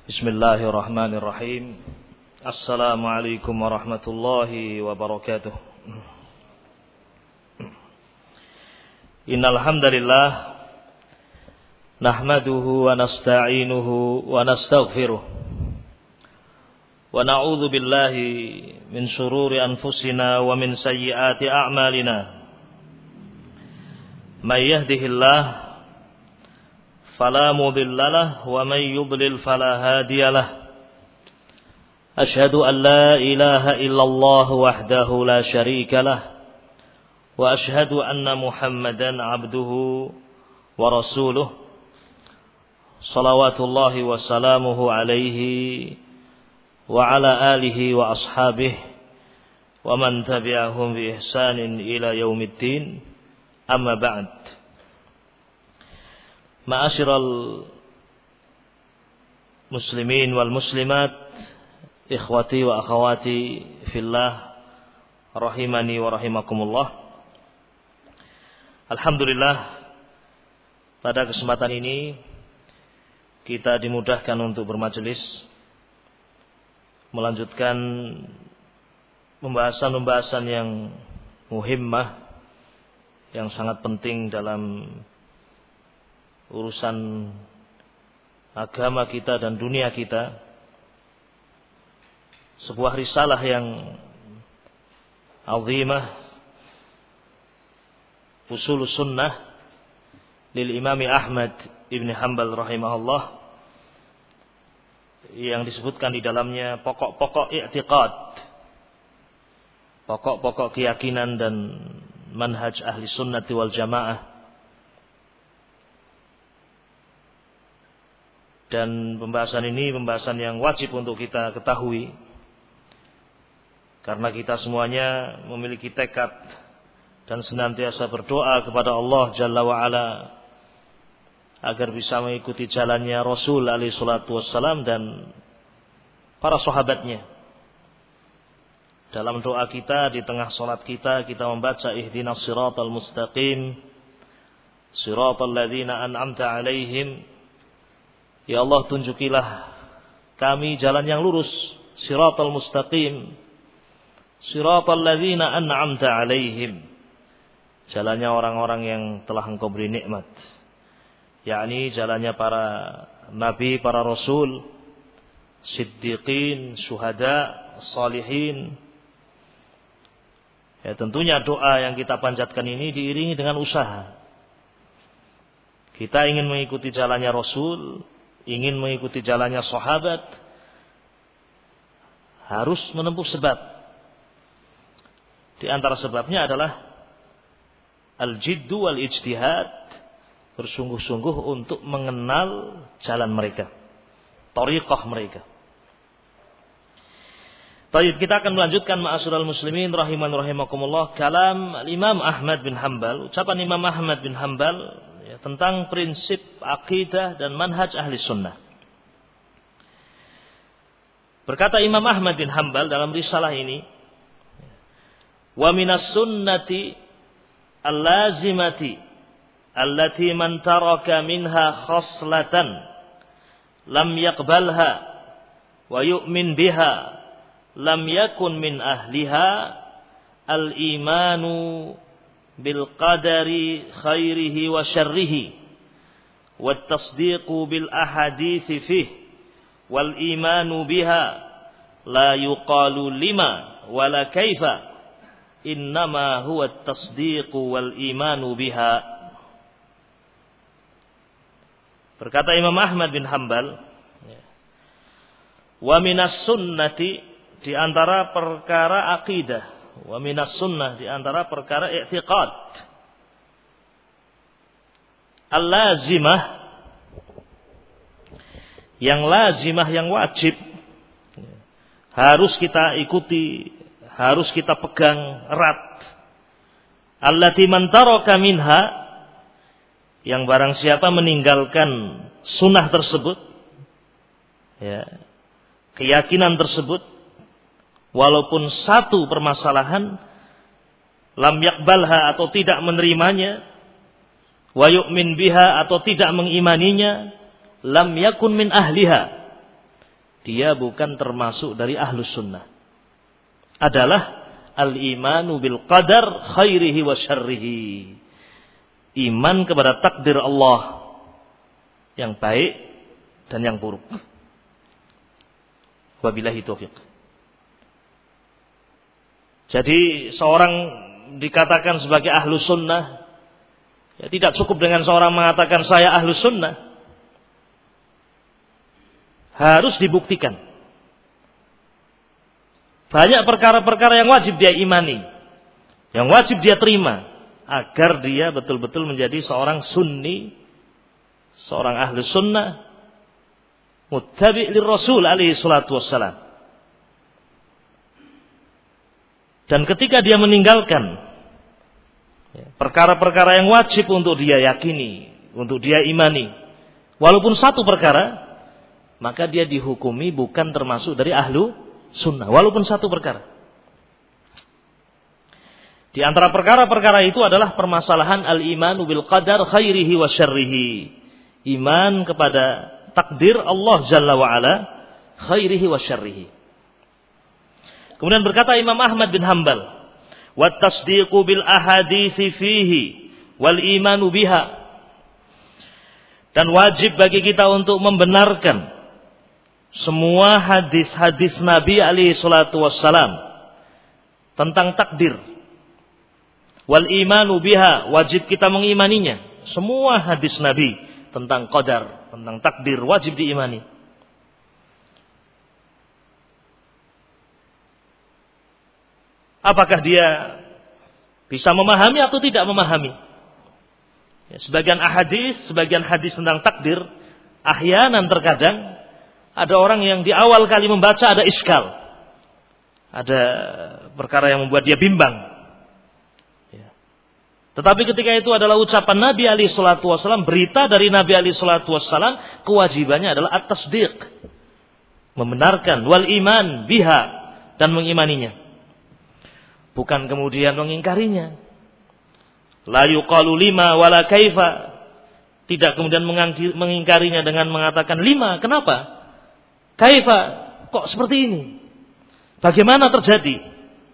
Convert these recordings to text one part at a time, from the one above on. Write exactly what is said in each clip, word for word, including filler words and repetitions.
Bismillahirrahmanirrahim. Assalamualaikum warahmatullahi wabarakatuh. Innal hamdalillah nahmaduhu wa nasta'inuhu wa nastaghfiruh. Wa na'udzu billahi min shururi anfusina wa min sayyiati a'malina. May yahdihillahu فلا مضل له ومن يضلل فلا هادي له أشهد أن لا إله إلا الله وحده لا شريك له وأشهد أن محمدا عبده ورسوله صلوات الله وسلامه عليه وعلى آله وأصحابه ومن تبعهم بإحسان إلى يوم الدين أما بعد. Ma'asyiral muslimin wal muslimat, ikhwati wa akhawati fillah, rahimani wa rahimakumullah. Alhamdulillah, pada kesempatan ini kita dimudahkan untuk bermajelis, melanjutkan pembahasan-pembahasan yang muhimmah, yang sangat penting dalam urusan agama kita dan dunia kita. Sebuah risalah yang azimah, Ushulus Sunnah lil Imam Ahmad ibn Hanbal rahimahullah, yang disebutkan di dalamnya pokok-pokok i'tiqad, pokok-pokok keyakinan dan manhaj ahli sunnati wal jamaah. Dan pembahasan ini pembahasan yang wajib untuk kita ketahui, karena kita semuanya memiliki tekad dan senantiasa berdoa kepada Allah Jalla wa'ala agar bisa mengikuti jalannya Rasul alaihi salatu wassalam dan para sahabatnya. Dalam doa kita di tengah salat kita, kita membaca ihdinas siratal mustaqim siratal ladzina an'amta alaihim. Ya Allah, tunjukilah kami jalan yang lurus, siratal mustaqim siratal ladzina an'amta alaihim, jalannya orang-orang yang telah Engkau beri nikmat, yakni jalannya para nabi, para rasul, siddiqin, syuhada, salihin. Ya, tentunya doa yang kita panjatkan ini diiringi dengan usaha. Kita ingin mengikuti jalannya Rasul, ingin mengikuti jalannya sahabat, harus menempuh sebab. Di antara sebabnya adalah al-jiddu wal-ijtihad, bersungguh-sungguh untuk mengenal jalan mereka, thariqah mereka. Baik, kita akan melanjutkan ma'asyiral muslimin rahiman rahimakumullah, kalam Imam Ahmad bin Hanbal, ucapan Imam Ahmad bin Hanbal tentang prinsip akidah dan manhaj ahli sunnah. Berkata Imam Ahmad bin Hanbal dalam risalah ini, wa minas sunnati al-lazimati allati man taraka minha khaslatan lam yaqbalha wa yu'min biha lam yakun min ahliha al-imanu bil qadari khairihi wa syarrihi wat tasdiqu bil ahadithi fih wal imanu biha la yuqalu lima wala kaifa innama huwa at tasdiqu wal imanu biha. Berkata Imam Ahmad bin Hanbal, wa minas sunnati, di antara perkara akidah, wa minas sunnah, di antara perkara i'tiqad, al-lazimah, yang lazimah, yang wajib, harus kita ikuti, harus kita pegang erat. Allati man taraka minha, yang barang siapa meninggalkan sunnah tersebut, ya, keyakinan tersebut, walaupun satu permasalahan, lam yakbalha, atau tidak menerimanya, wa yu'min biha, atau tidak mengimaninya, lam yakun min ahliha, dia bukan termasuk dari ahlus sunnah. Adalah al-imanu bil qadar khairihi wa syarrihi. Iman kepada takdir Allah yang baik dan yang buruk. Wabillahi taufiq. Jadi seorang dikatakan sebagai ahlus sunnah, ya, tidak cukup dengan seorang mengatakan saya ahlus sunnah. Harus dibuktikan. Banyak perkara-perkara yang wajib dia imani, yang wajib dia terima, agar dia betul-betul menjadi seorang sunni, seorang ahlus sunnah, muttabi' lirrasul alaihi salatu wassalam. Dan ketika dia meninggalkan perkara-perkara yang wajib untuk dia yakini, untuk dia imani, walaupun satu perkara, maka dia dihukumi bukan termasuk dari ahlu sunnah, walaupun satu perkara. Di antara perkara-perkara itu adalah permasalahan al-imanu bil qadar khairihi wa syarrihi. Iman kepada takdir Allah Jalla wa Ala khairihi wa syarrihi. Kemudian berkata Imam Ahmad bin Hanbal, wa tasdiqu bil ahaditsi fihi wal imanu biha. Dan wajib bagi kita untuk membenarkan semua hadis-hadis Nabi alaihi salatu wassalam tentang takdir. Wal imanu biha, wajib kita mengimaninya. Semua hadis Nabi tentang qadar, tentang takdir wajib diimani. Apakah dia bisa memahami atau tidak memahami? Ya, sebagian ahadis, sebagian hadis tentang takdir, ahyanan terkadang ada orang yang di awal kali membaca ada iskal, ada perkara yang membuat dia bimbang. Tetapi ketika itu adalah ucapan Nabi alaihi salatu wassalam, berita dari Nabi alaihi salatu wassalam, kewajibannya adalah at-tasdiq, membenarkan, wal iman biha, dan mengimaninya. Bukan kemudian mengingkarinya. La yuqalu lima wala kaifa, tidak kemudian mengingkarinya dengan mengatakan lima, kenapa? Kaifa, kok seperti ini? Bagaimana terjadi?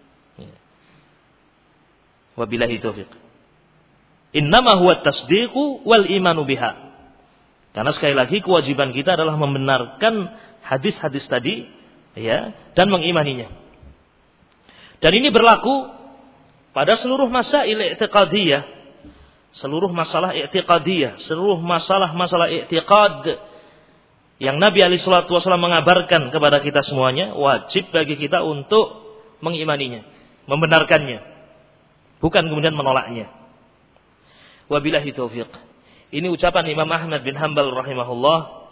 Wabillahi taufiq. Innama huwa tasdiqu wal imanu biha. Karena sekali lagi kewajiban kita adalah membenarkan hadis-hadis tadi, ya, dan mengimaninya. Dan ini berlaku pada seluruh masail i'tiqadiyah, seluruh masalah i'tiqadiyah, seluruh masalah-masalah i'tiqad yang Nabi alaihi salatu wasallam mengabarkan kepada kita semuanya, wajib bagi kita untuk mengimaninya, membenarkannya, bukan kemudian menolaknya. Wabillahi taufiq. Ini ucapan Imam Ahmad bin Hanbal rahimahullah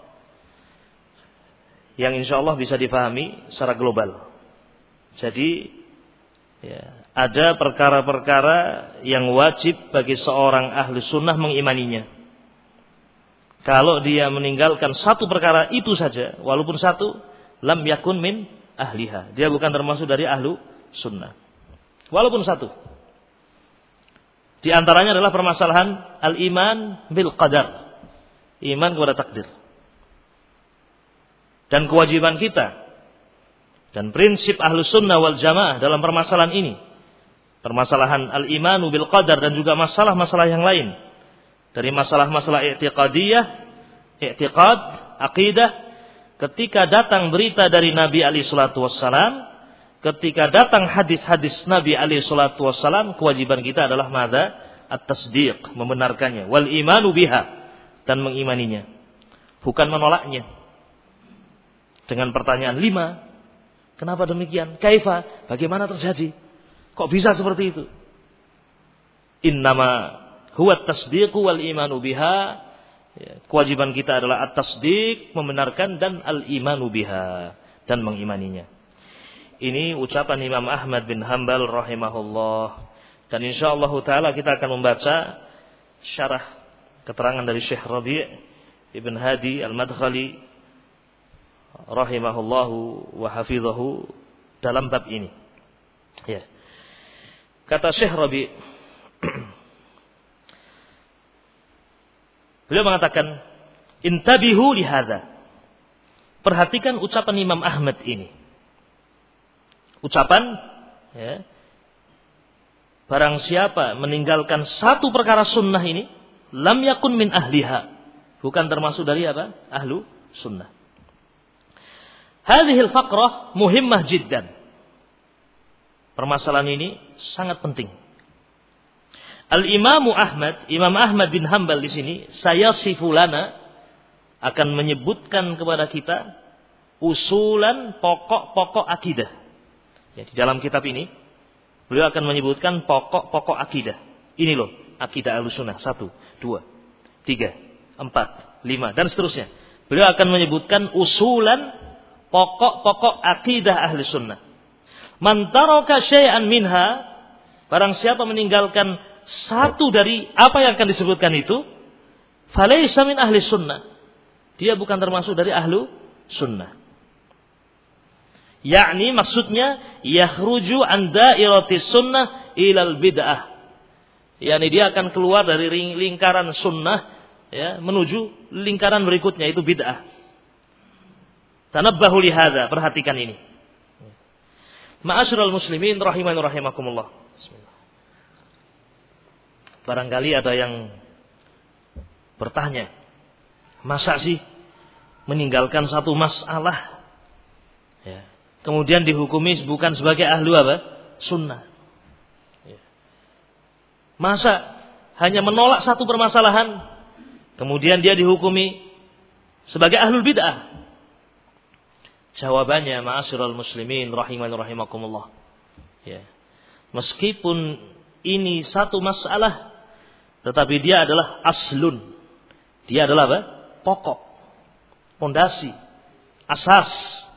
yang insyaallah bisa difahami secara global. Jadi ya, ada perkara-perkara yang wajib bagi seorang ahli sunnah mengimaninya. Kalau dia meninggalkan satu perkara itu saja, walaupun satu, lam yakun min ahliha. Dia bukan termasuk dari ahlu sunnah. Walaupun satu. Di antaranya adalah permasalahan al-iman bil qadar. Iman kepada takdir. Dan kewajiban kita dan prinsip ahlus sunnah wal jamaah dalam permasalahan ini, permasalahan al-imanu bil qadar dan juga masalah-masalah yang lain, dari masalah-masalah i'tiqadiyah, i'tiqad, aqidah, ketika datang berita dari Nabi alaihi salatu wassalam, ketika datang hadis-hadis Nabi alaihi salatu wassalam, kewajiban kita adalah madza? At-tasdiq, membenarkannya, wal imanu biha, dan mengimaninya, bukan menolaknya dengan pertanyaan lima, kenapa demikian? Kaifa, bagaimana terjadi? Kok bisa seperti itu? Innama huwa at-tasdiq wal imanu biha. Kewajiban kita adalah at-tasdiq, membenarkan, dan al-imanu biha, dan mengimaninya. Ini ucapan Imam Ahmad bin Hanbal rahimahullah. Dan insyaallah taala kita akan membaca syarah keterangan dari Syekh Rabi' Ibn Hadi Al-Madkhali rahimahullahu wa hafizahu dalam bab ini. Ya. Kata Syekh Rabi', beliau mengatakan, intabihu lihadza. Perhatikan ucapan Imam Ahmad ini. Ucapan, ya, barang siapa meninggalkan satu perkara sunnah ini, lam yakun min ahliha. Bukan termasuk dari apa? Ahlu sunnah. Hadhil faqrah muhimmah jiddan. Permasalahan ini sangat penting. Al-Imamu Ahmad, Imam Ahmad bin Hanbal di sini, saya sifulana akan menyebutkan kepada kita usulan pokok-pokok akidah. Ya, di dalam kitab ini, beliau akan menyebutkan pokok-pokok akidah. Ini loh, akidah Ahlussunnah. Satu, dua, tiga, empat, lima, dan seterusnya. Beliau akan menyebutkan usulan pokok-pokok akidah Ahlussunnah. Man taraka syai'an minha, barang siapa meninggalkan satu dari apa yang akan disebutkan itu, falaysa min ahli sunnah. Dia bukan termasuk dari ahlu sunnah. Yakni maksudnya yakhruju an dairatis sunnah ilal bid'ah. Yakni dia akan keluar dari lingkaran sunnah, ya, menuju lingkaran berikutnya, itu bid'ah. Tanabbahu li hadza, perhatikan ini. Ma'asyiral muslimin rahimani rahimakumullah. Bismillah. Barangkali ada yang bertanya, masa sih meninggalkan satu masalah, ya, kemudian dihukumi bukan sebagai ahlu apa? Sunnah. Ya. Masa hanya menolak satu permasalahan, kemudian dia dihukumi sebagai ahlul bid'ah? Jawabannya, ma'asyiral muslimin rahimani rahimakumullah. Ya. Meskipun ini satu masalah, tetapi dia adalah aslun. Dia adalah apa? Pokok, pondasi, asas.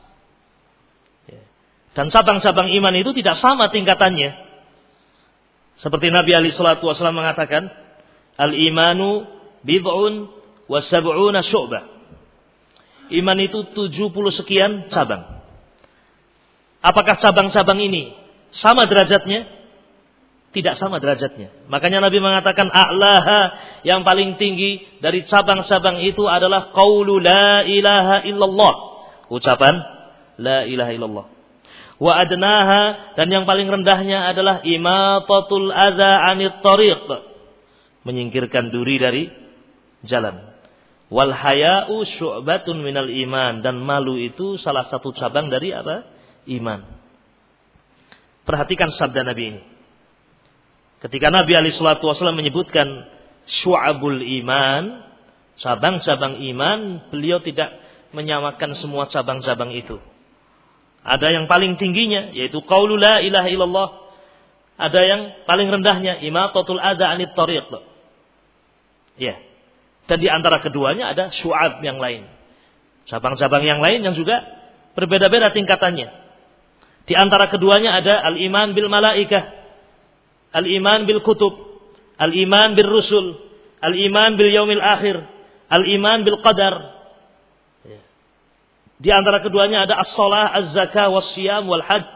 Ya. Dan cabang-cabang iman itu tidak sama tingkatannya. Seperti Nabi alaihi salatu wasallam mengatakan, al-imanu bid'un wa sab'una syu'bah. Iman itu tujuh puluh sekian cabang. Apakah cabang-cabang ini sama derajatnya? Tidak sama derajatnya. Makanya Nabi mengatakan a'laha, yang paling tinggi dari cabang-cabang itu adalah qaulu la ilaha illallah. Ucapan la ilaha illallah. Wa adnaha, dan yang paling rendahnya adalah imatatul adza 'anit thariq. Menyingkirkan duri dari jalan. Wal haya'u syu'batun minal iman, dan malu itu salah satu cabang dari apa? Iman. Perhatikan sabda Nabi ini. Ketika Nabi alaihi salatu wasallam menyebutkan syu'abul iman, cabang-cabang iman, beliau tidak menyamakan semua cabang-cabang itu. Ada yang paling tingginya, yaitu qaulu la ilaha illallah. Ada yang paling rendahnya, imatatul adza 'anit thariq. Ya. Dan di antara keduanya ada syu'ab yang lain. Cabang-cabang yang lain yang juga berbeda-beda tingkatannya. Di antara keduanya ada al-iman bil malaikah, al-iman bil kutub, al-iman bil rusul, al-iman bil yaumil akhir, al-iman bil qadar. Di antara keduanya ada as-shalah, az-zakah, was-siyam, wal-hajj.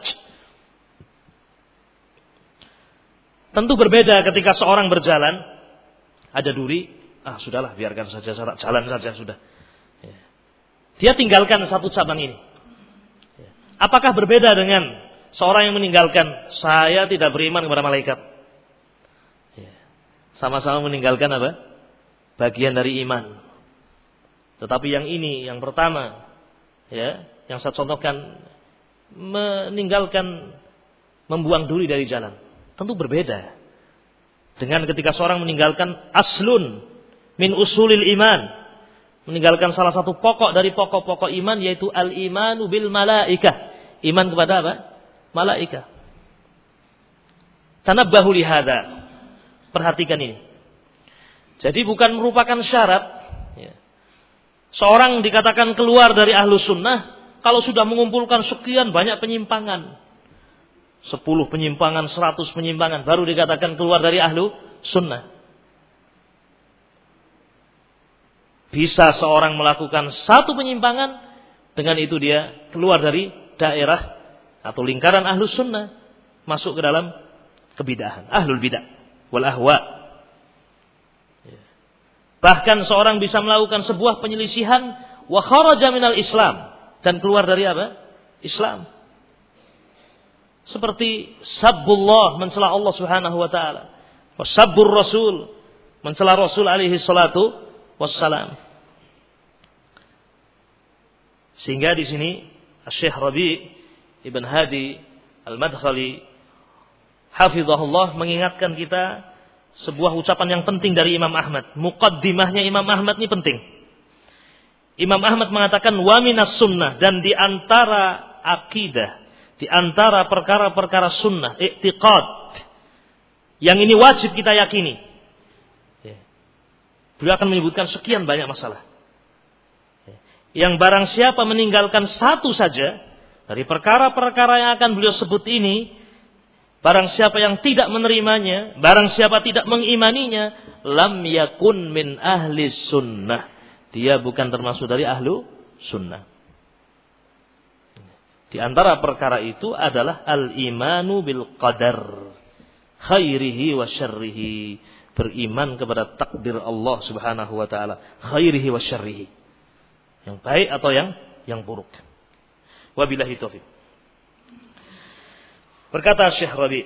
Tentu berbeda ketika seorang berjalan, ada duri, ah sudahlah biarkan saja, jalan saja sudah. Dia tinggalkan satu cabang ini. Apakah berbeda dengan seorang yang meninggalkan, saya tidak beriman kepada malaikat? Sama-sama meninggalkan apa? Bagian dari iman. Tetapi yang ini, yang pertama, ya, yang saya contohkan, meninggalkan, membuang duri dari jalan. Tentu berbeda dengan ketika seorang meninggalkan aslun min usulil iman, meninggalkan salah satu pokok dari pokok-pokok iman, yaitu al-imanu bil malaikah, iman kepada apa? Malaikah. Tanabbahu li hadza, perhatikan ini. Jadi bukan merupakan syarat, ya, seorang dikatakan keluar dari ahlu sunnah kalau sudah mengumpulkan sekian banyak penyimpangan, sepuluh penyimpangan, seratus penyimpangan, baru dikatakan keluar dari ahlu sunnah. Bisa seorang melakukan satu penyimpangan, dengan itu dia keluar dari daerah atau lingkaran ahlu sunnah, masuk ke dalam kebidahan, ahlul bidah wal ahwa. Bahkan seorang bisa melakukan sebuah penyelisihan wa kharaja minal Islam, dan keluar dari apa? Islam. Seperti sabbullah, mencela Allah Subhanahu wa taala, wa sabbur rasul, mencela Rasul alaihi salatu wassalam. Sehingga di sini Syekh Rabi' Ibn Hadi Al-Madkhali hafizahullah mengingatkan kita sebuah ucapan yang penting dari Imam Ahmad. Muqaddimahnya Imam Ahmad ini penting. Imam Ahmad mengatakan wa minas sunnah, dan di antara akidah, di antara perkara-perkara sunnah, i'tiqad, yang ini wajib kita yakini. Beliau akan menyebutkan sekian banyak masalah. Yang barang siapa meninggalkan satu saja dari perkara-perkara yang akan beliau sebut ini, barang siapa yang tidak menerimanya, barang siapa tidak mengimaninya, lam yakun min ahli sunnah. Dia bukan termasuk dari ahlu sunnah. Di antara perkara itu adalah al-imanu bil qadar khairihi wa syarrihi. Beriman kepada takdir Allah Subhanahu wa taala, khairihi wa syarrihi. Yang baik atau yang yang buruk. Wabillahi taufiq. Berkata Syekh Rabi',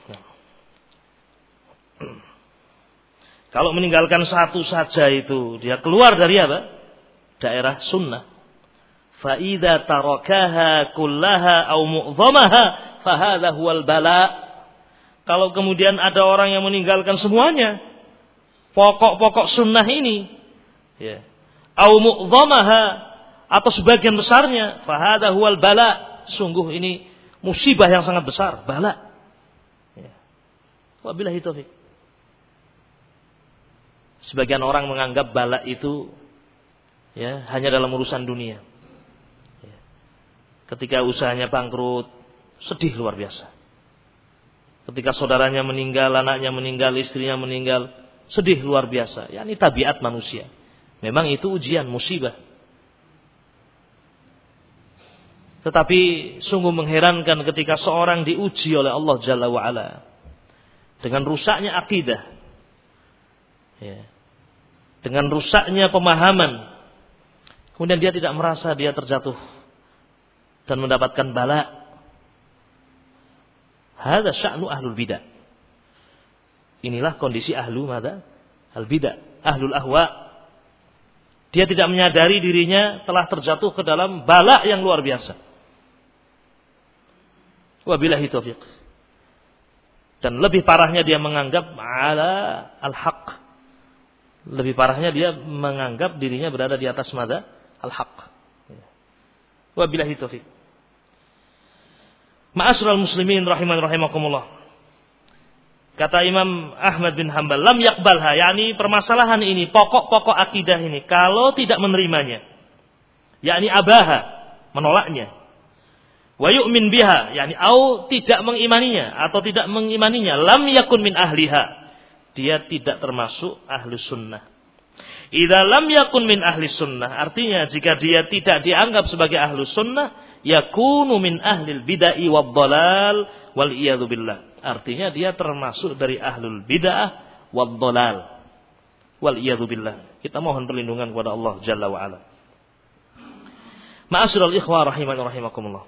kalau meninggalkan satu saja itu dia keluar dari apa? Daerah sunnah. Fa idza tarakaha kullaha aw mu'dhamaha fa hadha huwal bala. Kalau kemudian ada orang yang meninggalkan semuanya, pokok-pokok sunnah ini, ya, au mu'dhamaha, atau sebagian besarnya, fa hadha huwal bala. Sungguh ini musibah yang sangat besar, bala. Ya. Wabillahi taufiq. Sebagian orang menganggap bala itu ya hanya dalam urusan dunia. Ya. Ketika usahanya bangkrut, sedih luar biasa. Ketika saudaranya meninggal, anaknya meninggal, istrinya meninggal, sedih luar biasa. Ya, ini tabiat manusia. Memang itu ujian, musibah. Tetapi sungguh mengherankan ketika seorang diuji oleh Allah Jalla wa'ala dengan rusaknya akidah, ya, dengan rusaknya pemahaman, kemudian dia tidak merasa dia terjatuh dan mendapatkan bala. Hadza sya'nu ahlul bidah. Inilah kondisi ahlu mada? Al bidah, ahlul ahwa. Dia tidak menyadari dirinya telah terjatuh ke dalam bala yang luar biasa. Wabillahi taufiq. Dan lebih parahnya dia menganggap ala al-haq. Lebih parahnya dia menganggap dirinya berada di atas mada? Al-haq. Wabillahi taufiq. Ma'asyiral muslimin rahiman rahimakumullah. Kata Imam Ahmad bin Hanbal, lam yaqbalha, yakni permasalahan ini, pokok-pokok akidah ini, kalau tidak menerimanya, yakni abaha, menolaknya, wa yu'min biha, yakni au tidak mengimaninya atau tidak mengimaninya, lam yakun min ahliha, dia tidak termasuk ahli sunnah. Idza lam yakun min ahli sunnah, artinya jika dia tidak dianggap sebagai ahli sunnah, yakunu min ahlil bid'ah wad dhalal wal iyad billah. Artinya dia termasuk dari ahlul bid'ah wad dhalal wal iyad billah. Kita mohon perlindungan kepada Allah Jalla wa ala. Ma'asyiral ikhwah rahiman rahimakumullah.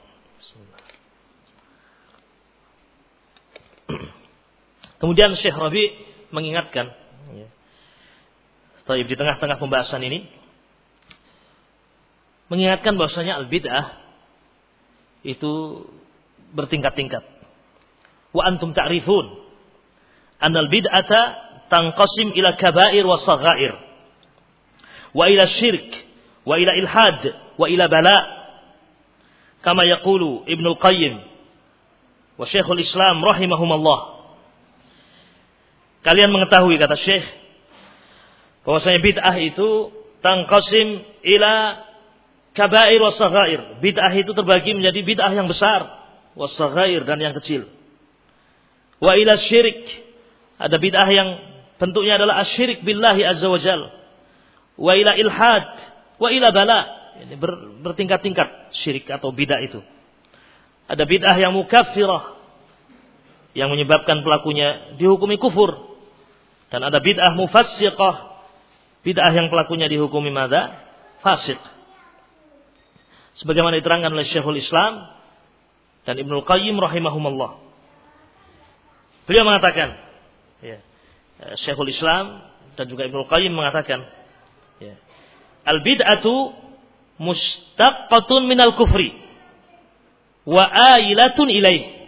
Kemudian Syekh Rabi' mengingatkan, ya. Taib di tengah-tengah pembahasan ini mengingatkan bahwasanya al-bid'ah itu bertingkat-tingkat. Wa antum ta'rifun anna al-bid'ata tanqasim ila kaba'ir wa saghair wa ila syirk wa ila ilhad wa ila bala kama yaqulu Ibnu Qayyim wa Syekhul Islam rahimahumullah. Kalian mengetahui, kata Syekh, bahwasanya bid'ah itu tanqasim ila kabair wa saghair. Bid'ah itu terbagi menjadi bid'ah yang besar, wa saghair, dan yang kecil. Wa ila syirik, ada bid'ah yang bentuknya adalah asyirik billahi azza wa jal. Wa ila ilhad, wa ila bala. Ini ber, bertingkat-tingkat syirik atau bid'ah itu. Ada bid'ah yang mukaffirah, yang menyebabkan pelakunya dihukumi kufur. Dan ada bid'ah mufassiqah, bid'ah yang pelakunya dihukumi madza? Fasik. Sebagaimana diterangkan oleh Syekhul Islam dan Ibnul Qayyim rahimahumullah. Beliau mengatakan, ya, Syekhul Islam dan juga Ibnul Qayyim mengatakan, ya, al-bid'atu mustaqqatun minal kufri wa ailatun ilaih.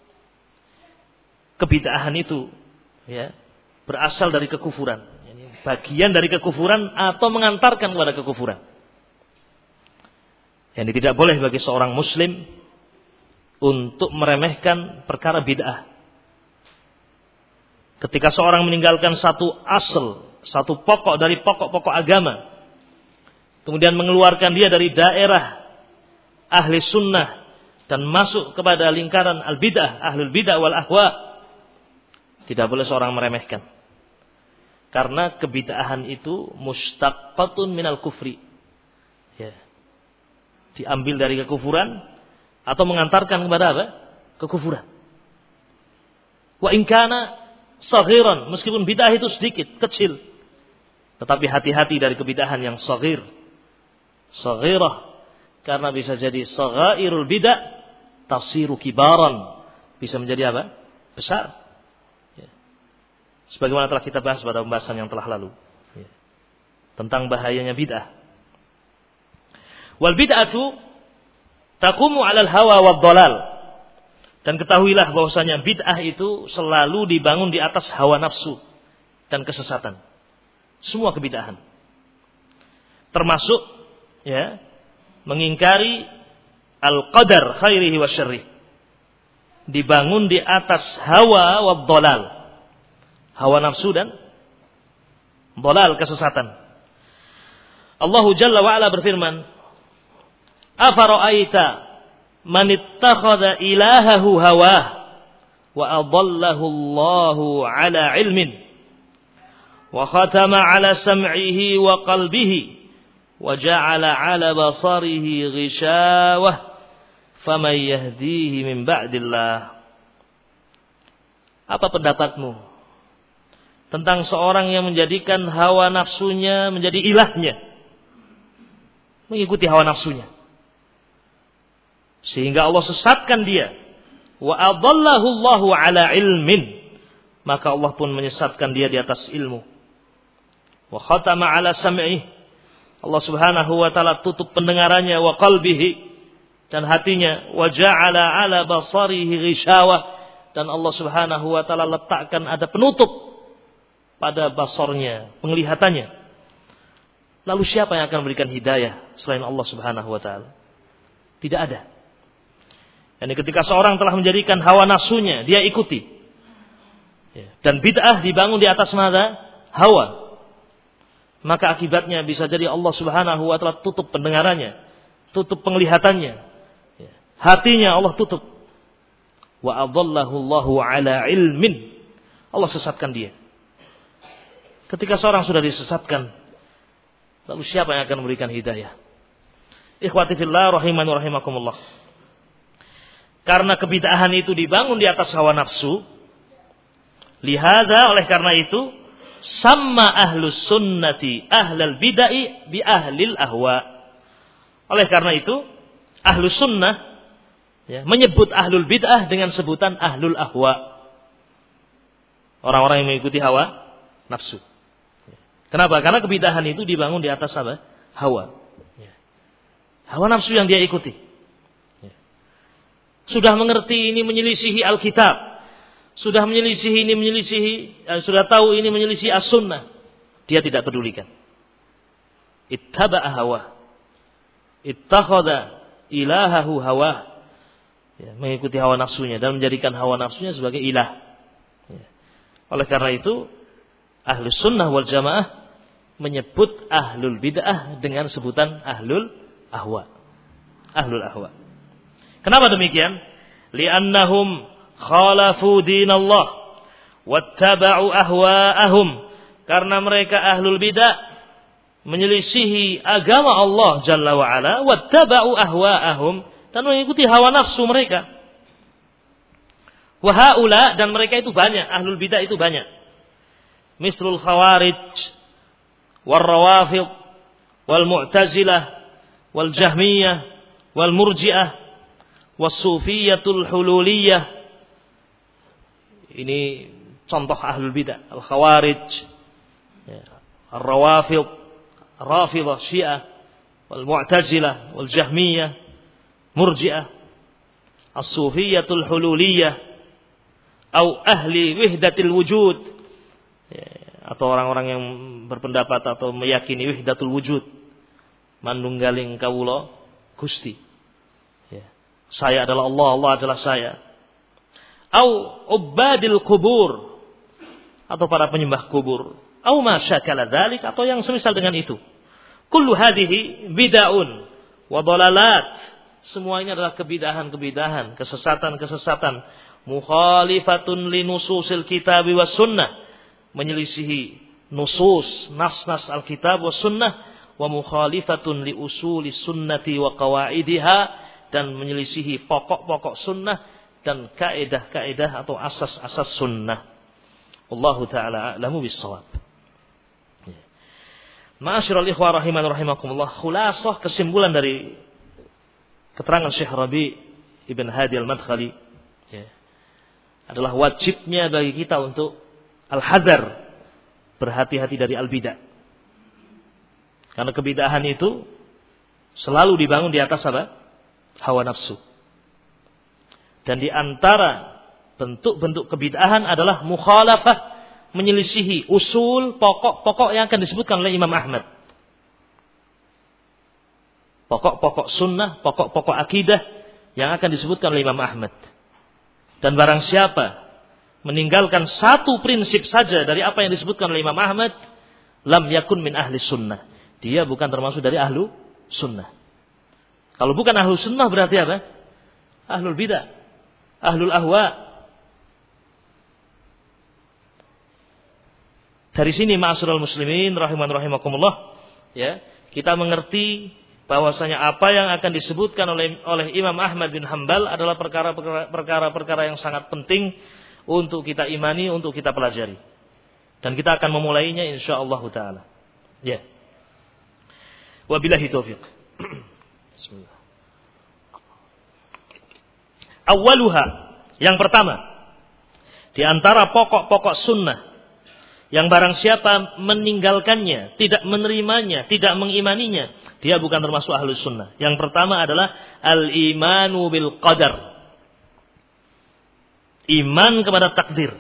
Kebid'ahan itu, ya, berasal dari kekufuran, bagian dari kekufuran atau mengantarkan kepada kekufuran. Yang tidak boleh bagi seorang muslim untuk meremehkan perkara bid'ah. Ketika seorang meninggalkan satu asal, satu pokok dari pokok-pokok agama, kemudian mengeluarkan dia dari daerah ahli sunnah dan masuk kepada lingkaran al-bid'ah, ahlul bid'ah wal ahwa, tidak boleh seorang meremehkan. Karena kebid'ahan itu mustaqqatun minal kufri. Ya. Diambil dari kekufuran atau mengantarkan kepada apa? Kekufuran. Wa in kana saghiran, meskipun bid'ah itu sedikit, kecil. Tetapi hati-hati dari kebid'ahan yang saghir. Saghirah, karena bisa jadi saghairul bid'ah tasiru kibaran, bisa menjadi apa? Besar. Ya. Sebagaimana telah kita bahas pada pembahasan yang telah lalu, ya, tentang bahayanya bid'ah. Wal bid'atu taqumu 'alal hawa wad dhalal. Dan ketahuilah bahwasanya bid'ah itu selalu dibangun di atas hawa nafsu dan kesesatan. Semua kebid'ahan. Termasuk, ya, mengingkari al-qadar khairihi wa syarrihi. Dibangun di atas hawa wad dhalal. Hawa nafsu dan dhalal, kesesatan. Allah Jalla wa Ala berfirman, afara'aita man ittakhadha ilahahu hawah wa adallahu Allahu ala ilmin wa khatama ala sam'ihi wa qalbihi wa ja'ala ala basarihi ghishawah faman yahdihi min ba'dillah. Apa pendapatmu tentang seorang yang menjadikan hawa nafsunya menjadi ilahnya, mengikuti hawa nafsunya, sehingga Allah sesatkan dia. Wa adallahu Allahu ala ilmin, maka Allah pun menyesatkan dia di atas ilmu. Wa khatama ala sam'ihi, Allah Subhanahu wa taala tutup pendengarannya, wa qalbihi, dan hatinya, wa ja'ala ala basarihi ghishawah, dan Allah Subhanahu wa taala letakkan ada penutup pada basarnya, penglihatannya. Lalu siapa yang akan memberikan hidayah selain Allah Subhanahu wa taala? Tidak ada. Yani ketika seorang telah menjadikan hawa nafsunya dia ikuti, dan bid'ah dibangun di atas mana? Hawa. Maka akibatnya bisa jadi Allah Subhanahu wa taala tutup pendengarannya, tutup penglihatannya, hatinya Allah tutup. Wa adallahu Allahu ala ilmin, Allah sesatkan dia. Ketika seorang sudah disesatkan, lalu siapa yang akan memberikan hidayah? Ikhwati fillah rahimani rahimakumullah. Karena kebid'ahan itu dibangun di atas hawa nafsu, lihada, oleh karena itu, sama ahlus sunnati ahlal bid'ah bi ahlil ahwa. Oleh karena itu, ahlus sunnah, ya, menyebut ahlul bid'ah dengan sebutan ahlul ahwa. Orang-orang yang mengikuti hawa nafsu. Kenapa? Karena kebid'ahan itu dibangun di atas apa? Hawa. Hawa nafsu yang dia ikuti. Sudah mengerti ini menyelisihi Alkitab, sudah menyelisihi ini menyelisihi, sudah tahu ini menyelisihi as-sunnah, dia tidak pedulikan. Ittaba'a hawa, ittakhadha ilahahu hawa, ya, mengikuti hawa nafsunya dan menjadikan hawa nafsunya sebagai ilah. Ya. Oleh karena itu, ahlus sunnah wal jamaah menyebut ahlul bid'ah dengan sebutan ahlul ahwa. Ahlul ahwa. Kenapa demikian? Li'annahum khalafu dinallah wattaba'u ahwa'ahum. Karena mereka ahlul bid'ah menyelisihi agama Allah Jalla wa'ala, wattaba'u ahwa'ahum, dan mengikuti hawa nafsu mereka. Wa haula, dan mereka itu banyak, ahlul bid'ah itu banyak. Mislul khawarij wal rawafid wal mu'tazilah wal jahmiyah wal murji'ah was sufiyatul hululiyah. Ini contoh ahlul bidah, al khawarij, ya, al rawafid, rafidah syiah, wal mu'tazilah, wal jahmiyah, murji'ah, as sufiyatul hululiyah, atau ahli wihdatil wujud, ya, atau orang-orang yang berpendapat atau meyakini wihdatul wujud, manunggaling kawula Gusti, ya. Saya adalah Allah, Allah adalah saya. Au ubadil kubur, atau para penyembah kubur, au ma syakala dzalik, atau yang semisal dengan itu. Kullu hadhihi bid'un wa dhalalat. Semua ini adalah kebidahan-kebidahan, kesesatan-kesesatan, mukhalifatun li nususil kitab was sunnah, menyelisihi nusus, nas-nas Alkitab was sunnah, wa mukhalifatun li usuli sunnati wa qawaidiha, dan menyelisihi pokok-pokok sunnah dan kaidah-kaidah atau asas-asas sunnah. Wallahu taala a'lamu bis-shawab. Ma'asyiral ikhwah rahiman rahimakumullah, khulasah kesimpulan dari keterangan Syekh Rabi' Ibn Hadi Al-Madkhali, ya, adalah wajibnya bagi kita untuk al-hadar, berhati-hati dari al-bidah. Karena kebidahan itu selalu dibangun di atas apa? Hawa nafsu. Dan di antara bentuk-bentuk kebidahan adalah mukhalafah, menyelisihi usul, pokok-pokok yang akan disebutkan oleh Imam Ahmad. Pokok-pokok sunnah, pokok-pokok akidah yang akan disebutkan oleh Imam Ahmad. Dan barang siapa meninggalkan satu prinsip saja dari apa yang disebutkan oleh Imam Ahmad, lam yakun min ahli sunnah. Dia bukan termasuk dari ahlu sunnah. Kalau bukan ahlu sunnah berarti apa? Ahlul bidah, ahlul ahwa. Dari sini ma'asyiral muslimin rahiman rahimakumullah, ya, kita mengerti bahwasanya apa yang akan disebutkan oleh oleh Imam Ahmad bin Hanbal adalah perkara-perkara yang sangat penting untuk kita imani, untuk kita pelajari. Dan kita akan memulainya insyaallah taala. Ya. Wabillahi taufiq. Bismillah. Awaluha, yang pertama, di antara pokok-pokok sunnah yang barang siapa meninggalkannya, tidak menerimanya, tidak mengimaninya, dia bukan termasuk ahlus sunnah. Yang pertama adalah al-imanu bil qadar. Iman kepada takdir.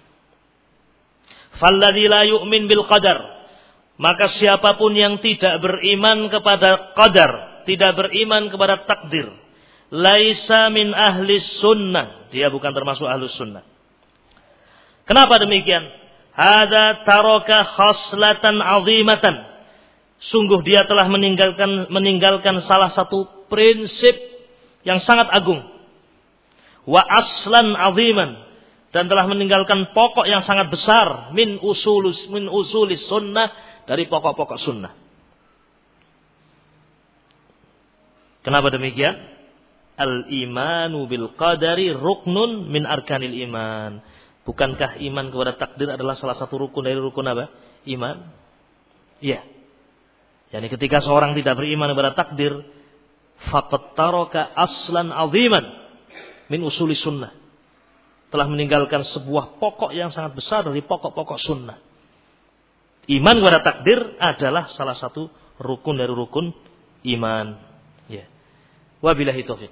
Falladzi la yu'min bil qadar, maka siapapun yang tidak beriman kepada qadar, tidak beriman kepada takdir, laisa min ahli sunnah, dia bukan termasuk ahlus sunnah. Kenapa demikian? Hada taraka khaslatan azimatan. Sungguh dia telah meninggalkan meninggalkan salah satu prinsip yang sangat agung. Wa aslan aziman, dan telah meninggalkan pokok yang sangat besar, min usulus min usulis sunnah, dari pokok-pokok sunnah. Kenapa demikian? Al-imanu bil qadari ruknun min arkanil iman. Bukankah iman kepada takdir adalah salah satu rukun dari rukun apa? Iman. Iya. Yani ketika seorang tidak beriman kepada takdir, faqad taraka aslan aziman min usuli sunnah. Telah meninggalkan sebuah pokok yang sangat besar dari pokok-pokok sunnah. Iman kepada takdir adalah salah satu rukun dari rukun iman. Ya. Wabillahi taufiq.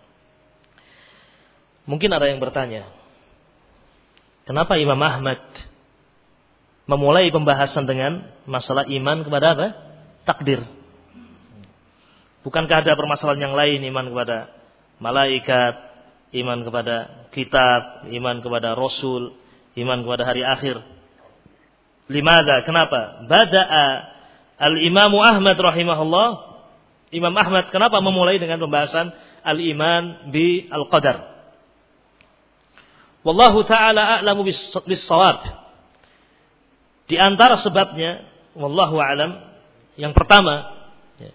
Mungkin ada yang bertanya, kenapa Imam Ahmad memulai pembahasan dengan masalah iman kepada apa? Takdir. Bukankah ada permasalahan yang lain, iman kepada malaikat, iman kepada kitab, iman kepada rasul, iman kepada hari akhir? Limada? Kenapa? Bada'a al-Imam Ahmad rahimahullah, Imam Ahmad kenapa memulai dengan pembahasan al-iman bi al-qadar? Wallahu ta'ala a'lamu bis-shawab. Di antara sebabnya, wallahu a'lam, yang pertama, ya,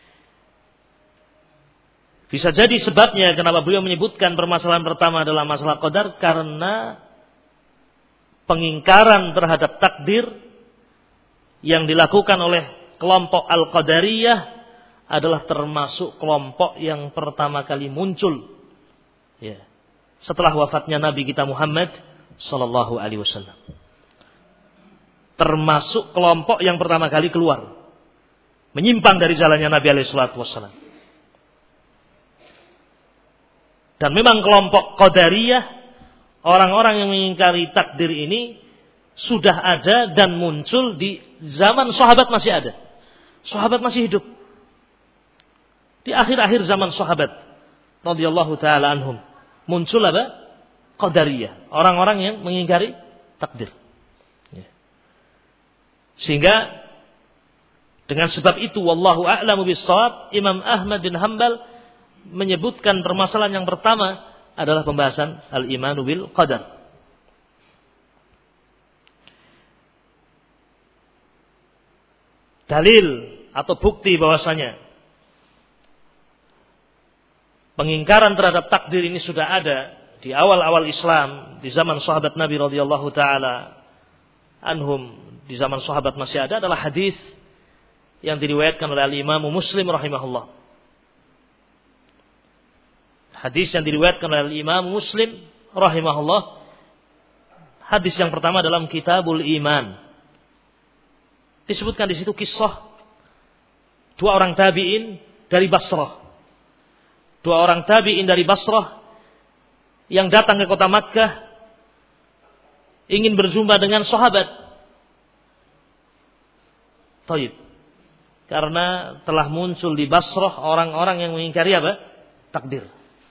bisa jadi sebabnya kenapa beliau menyebutkan permasalahan pertama adalah masalah qadar, karena pengingkaran terhadap takdir yang dilakukan oleh kelompok Al-Qadariyah adalah termasuk kelompok yang pertama kali muncul ya, setelah wafatnya Nabi kita Muhammad sallallahu alaihi wasallam. Termasuk kelompok yang pertama kali keluar, menyimpang dari jalannya Nabi alaihi salatu wasallam. Dan memang kelompok Qadariyah, orang-orang yang mengingkari takdir ini sudah ada dan muncul di zaman sahabat masih ada. Sahabat masih hidup. Di akhir-akhir zaman sahabat radhiyallahu taala anhum muncul apa? Qadariyah, orang-orang yang mengingkari takdir. Ya. Sehingga dengan sebab itu wallahu a'lamu bis-shawab, Imam Ahmad bin Hanbal menyebutkan permasalahan yang pertama adalah pembahasan al-imanu bil qadar. Dalil atau bukti bahwasanya pengingkaran terhadap takdir ini sudah ada di awal-awal Islam, di zaman sahabat Nabi radhiyallahu taala anhum, di zaman sahabat masih ada, adalah hadis yang diriwayatkan oleh Imam Muslim rahimahullah. Hadis yang diriwayatkan oleh Imam Muslim rahimahullah. Hadis yang pertama dalam Kitabul Iman. Disebutkan di situ kisah dua orang tabi'in dari Basrah. Dua orang tabi'in dari Basrah yang datang ke kota Makkah ingin berjumpa dengan sahabat. Taib. Karena telah muncul di Basrah orang-orang yang mengingkari apa? Takdir.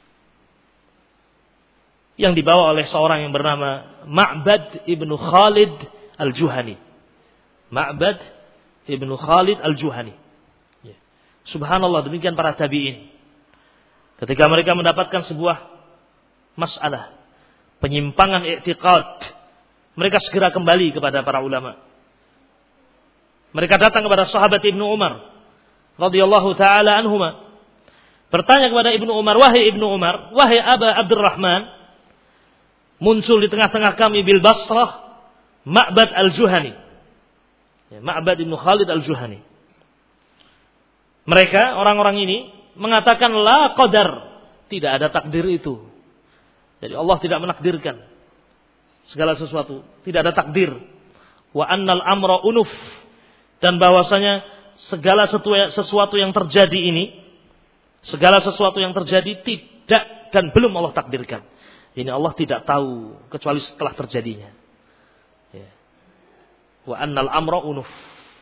Yang dibawa oleh seorang yang bernama Ma'bad ibnu Khalid al-Juhani. Ma'bad ibnu Khalid al-Juhani. Ya. Subhanallah, demikian para tabi'in. Ketika mereka mendapatkan sebuah masalah, penyimpangan i'tiqad, mereka segera kembali kepada para ulama. Mereka datang kepada sahabat Ibnu Umar radhiyallahu taala anhuma, bertanya kepada Ibnu Umar, wahai Ibnu Umar, wahai Aba Abdurrahman, muncul di tengah-tengah kami bil Basrah Ma'bad al-Juhani. Ya, Ma'bad ibnu Khalid al-Juhani. Mereka, orang-orang ini mengatakan la qadar, tidak ada takdir itu. Jadi Allah tidak menakdirkan segala sesuatu, tidak ada takdir. Wa annal amra unuf, dan bahwasanya segala sesuatu yang terjadi ini, segala sesuatu yang terjadi tidak dan belum Allah takdirkan. Ini Allah tidak tahu kecuali setelah terjadinya. Ya. Wa annal amra unuf.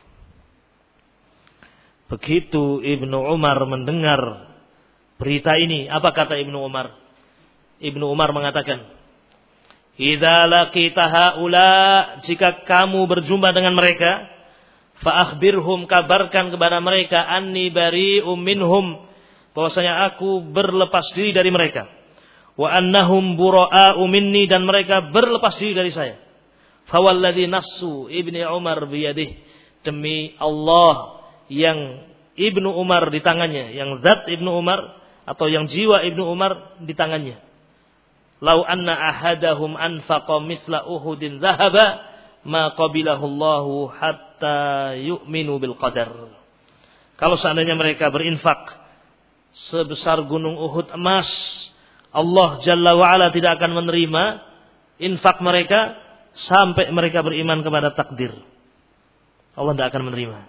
Begitu Ibnu Umar mendengar berita ini, apa kata Ibnu Umar? Ibnu Umar mengatakan, "Idza laqita haula, jika kamu berjumpa dengan mereka, fa akhbirhum, kabarkan kepada mereka, anni bari'um minhum, bahwasanya aku berlepas diri dari mereka. Wa annahum bura'u minni, dan mereka berlepas diri dari saya. Fawalladzi nafsu Ibni Umar biyadih, demi Allah yang Ibnu Umar di tangannya, yang zat Ibnu Umar atau yang jiwa Ibnu Umar di tangannya. Lau anna ahadahum anfaqa misla Uhudin zahaba ma qabilahu Allahu hatta yu'minu bil qadar." Kalau seandainya mereka berinfak sebesar gunung Uhud emas, Allah Jalla wa'ala tidak akan menerima infak mereka sampai mereka beriman kepada takdir. Allah tidak akan menerima.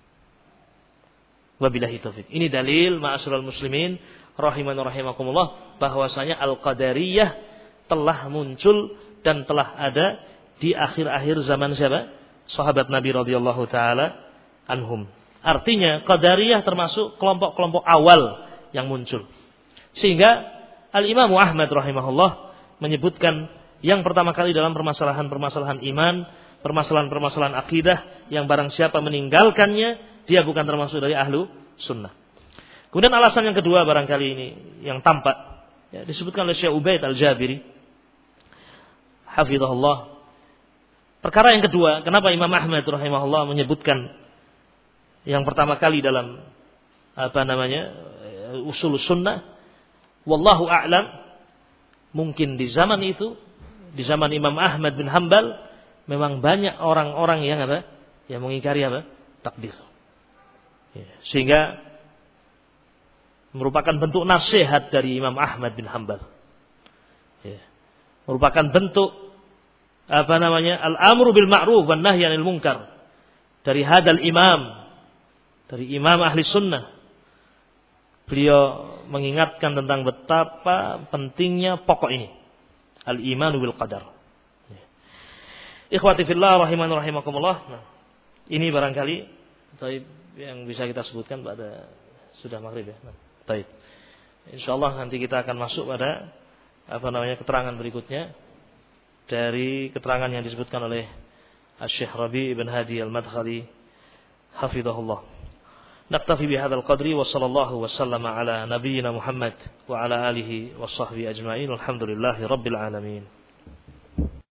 Wabillahi taufik. Ini dalil ma'asyiral muslimin rahiman rahimakumullah, bahwasanya al-qadariyah telah muncul dan telah ada di akhir-akhir zaman siapa? Sahabat Nabi radhiyallahu taala anhum. Artinya qadariyah termasuk kelompok-kelompok awal yang muncul. Sehingga Al-Imam Ahmad rahimahullah menyebutkan yang pertama kali dalam permasalahan-permasalahan iman, permasalahan-permasalahan akidah, yang barang siapa meninggalkannya, dia bukan termasuk dari ahlu sunnah. Kemudian alasan yang kedua barangkali ini yang tampak, ya, disebutkan oleh Syekh Ubaid Al-Jabiri hafizahullah. Perkara yang kedua, kenapa Imam Ahmad rahimahullah menyebutkan yang pertama kali dalam apa namanya usul sunnah, wallahu a'lam, mungkin di zaman itu, di zaman Imam Ahmad bin Hanbal, memang banyak orang-orang yang apa, yang mengingkari apa, takdir. Ya, sehingga merupakan bentuk nasihat dari Imam Ahmad bin Hanbal. Ya. Merupakan bentuk apa namanya al-amru bil ma'ruf wan nahyi 'anil munkar dari hadal imam, dari imam ahli sunnah. Beliau mengingatkan tentang betapa pentingnya pokok ini, al-imanu bil qadar. Ya. Ikhwati fillah rahimani rahimakumullah. Nah, ini barangkali taib yang bisa kita sebutkan pada sudah maghrib ya. Nah, taib. Insyaallah nanti kita akan masuk pada apa namanya keterangan berikutnya dari keterangan yang disebutkan oleh Asy-Syaikh Rabi' bin Hadi Al-Madkhali hafizahullah. Naktafi bihadzal qadri wa sallallahu wa sallama ala nabiyyina Muhammad wa ala alihi wa sahbihi ajma'in. Alhamdulillahi rabbil alamin.